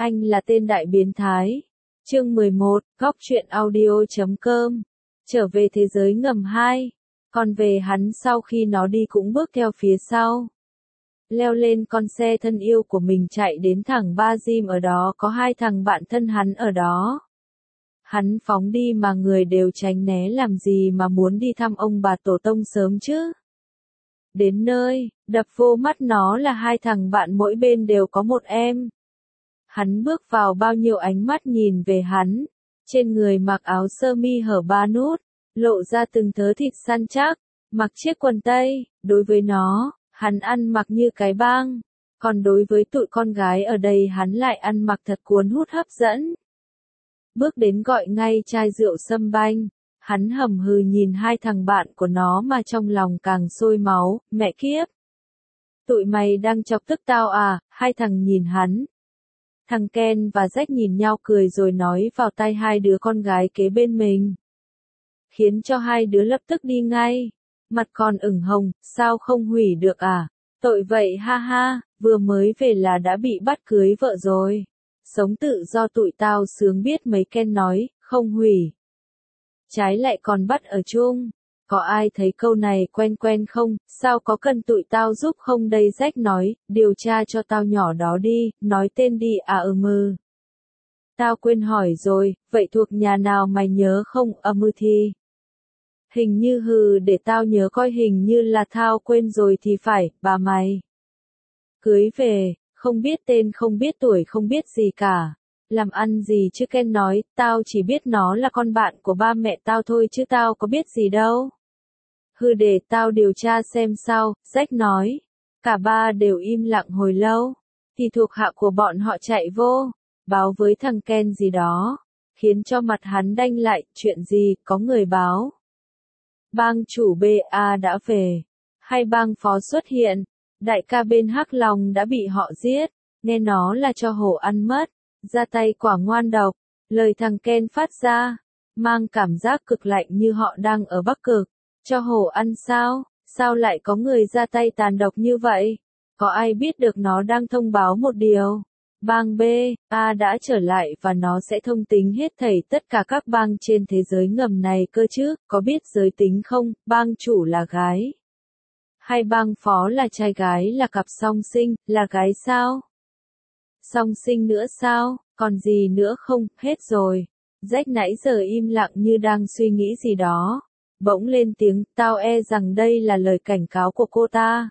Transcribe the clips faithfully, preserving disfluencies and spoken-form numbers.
Anh là tên đại biến thái. Chương mười một, Góc truyện audio chấm com. Trở về thế giới ngầm hai. Còn về hắn sau khi nó đi cũng bước theo phía sau. Leo lên con xe thân yêu của mình chạy đến thẳng Ba Gym, ở đó có hai thằng bạn thân hắn ở đó. Hắn phóng đi mà người đều tránh né, làm gì mà muốn đi thăm ông bà tổ tông sớm chứ. Đến nơi, đập vô mắt nó là hai thằng bạn mỗi bên đều có một em. Hắn bước vào, bao nhiêu ánh mắt nhìn về hắn. Trên người mặc áo sơ mi hở ba nút, lộ ra từng thớ thịt săn chắc, mặc chiếc quần tây. Đối với nó, hắn ăn mặc như cái bang. Còn đối với tụi con gái ở đây hắn lại ăn mặc thật cuốn hút hấp dẫn. Bước đến gọi ngay chai rượu sâm banh. Hắn hầm hừ nhìn hai thằng bạn của nó mà trong lòng càng sôi máu. Mẹ kiếp! Tụi mày đang chọc tức tao à? Hai thằng nhìn hắn. Thằng Ken và Jack nhìn nhau cười rồi nói vào tai hai đứa con gái kế bên mình. Khiến cho hai đứa lập tức đi ngay. Mặt còn ửng hồng, sao không hủy được à? Tội vậy ha ha, vừa mới về là đã bị bắt cưới vợ rồi. Sống tự do tụi tao sướng biết mấy. Ken nói, không hủy. Trái lại còn bắt ở chung. Có ai thấy câu này quen quen không? Sao có cần tụi tao giúp không đây? Jack nói, điều tra cho tao nhỏ đó đi, nói tên đi. À ừ mừ. Tao quên hỏi rồi, vậy thuộc nhà nào mày nhớ không? À mừ thì. Hình như hừ, để tao nhớ coi, hình như là tao quên rồi thì phải. Bà mày cưới về, không biết tên, không biết tuổi, không biết gì cả. Làm ăn gì chứ? Ken nói, tao chỉ biết nó là con bạn của ba mẹ tao thôi chứ tao có biết gì đâu. Hừ, để tao điều tra xem sao. Jack nói. Cả ba đều im lặng hồi lâu. Thì thuộc hạ của bọn họ chạy vô, báo với thằng Ken gì đó, khiến cho mặt hắn đanh lại. Chuyện gì? Có người báo. Bang chủ bê a đã về. Hai bang phó xuất hiện. Đại ca bên Hắc Long đã bị họ giết. Nghe nó là cho hổ ăn mất. Ra tay quả ngoan độc. Lời thằng Ken phát ra, mang cảm giác cực lạnh như họ đang ở Bắc Cực. Cho hổ ăn sao? Sao lại có người ra tay tàn độc như vậy? Có ai biết được? Nó đang thông báo một điều. Bang bê a đã trở lại và nó sẽ thông tính hết thảy tất cả các bang trên thế giới ngầm này cơ chứ. Có biết giới tính không? Bang chủ là gái. Hai bang phó là trai gái, là cặp song sinh. Là gái sao? Song sinh nữa sao? Còn gì nữa không? Hết rồi. Jack nãy giờ im lặng như đang suy nghĩ gì đó. Bỗng lên tiếng, tao e rằng đây là lời cảnh cáo của cô ta.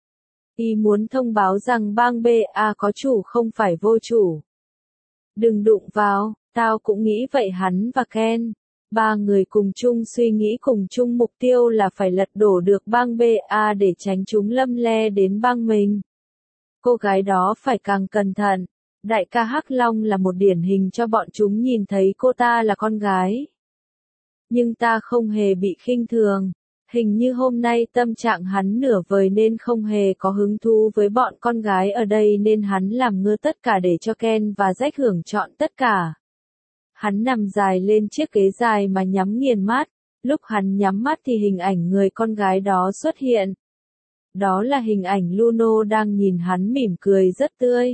Y muốn thông báo rằng bang bê a có chủ không phải vô chủ. Đừng đụng vào, tao cũng nghĩ vậy. Hắn và Ken, ba người cùng chung suy nghĩ, cùng chung mục tiêu là phải lật đổ được bang bê a để tránh chúng lâm le đến bang mình. Cô gái đó phải càng cẩn thận. Đại ca Hắc Long là một điển hình cho bọn chúng nhìn thấy cô ta là con gái. Nhưng ta không hề bị khinh thường. Hình như hôm nay tâm trạng hắn nửa vời nên không hề có hứng thú với bọn con gái ở đây, nên hắn làm ngơ tất cả để cho Ken và Jack hưởng trọn tất cả. Hắn nằm dài lên chiếc ghế dài mà nhắm nghiền mắt. Lúc hắn nhắm mắt thì hình ảnh người con gái đó xuất hiện. Đó là hình ảnh Luno đang nhìn hắn mỉm cười rất tươi.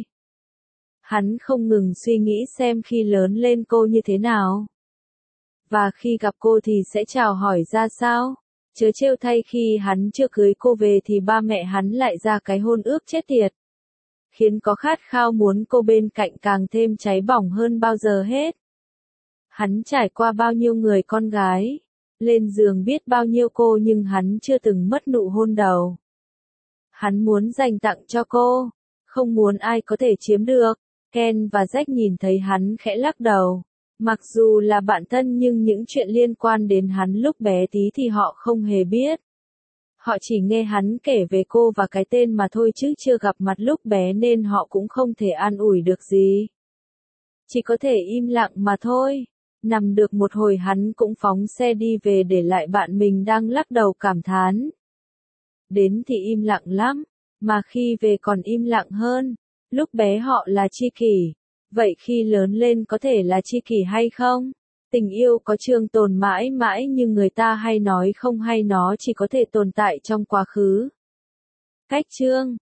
Hắn không ngừng suy nghĩ xem khi lớn lên cô như thế nào. Và khi gặp cô thì sẽ chào hỏi ra sao. Chớ trêu thay, khi hắn chưa cưới cô về thì ba mẹ hắn lại ra cái hôn ước chết tiệt. Khiến có khát khao muốn cô bên cạnh càng thêm cháy bỏng hơn bao giờ hết. Hắn trải qua bao nhiêu người con gái. Lên giường biết bao nhiêu cô, nhưng hắn chưa từng mất nụ hôn đầu. Hắn muốn dành tặng cho cô. Không muốn ai có thể chiếm được. Ken và Jack nhìn thấy hắn khẽ lắc đầu. Mặc dù là bạn thân nhưng những chuyện liên quan đến hắn lúc bé tí thì họ không hề biết. Họ chỉ nghe hắn kể về cô và cái tên mà thôi chứ chưa gặp mặt lúc bé, nên họ cũng không thể an ủi được gì. Chỉ có thể im lặng mà thôi. Nằm được một hồi hắn cũng phóng xe đi về, để lại bạn mình đang lắc đầu cảm thán. Đến thì im lặng lắm, mà khi về còn im lặng hơn. Lúc bé họ là tri kỷ. Vậy khi lớn lên có thể là tri kỷ hay không? Tình yêu có trường tồn mãi mãi nhưng người ta hay nói không, hay nó chỉ có thể tồn tại trong quá khứ. Cách chương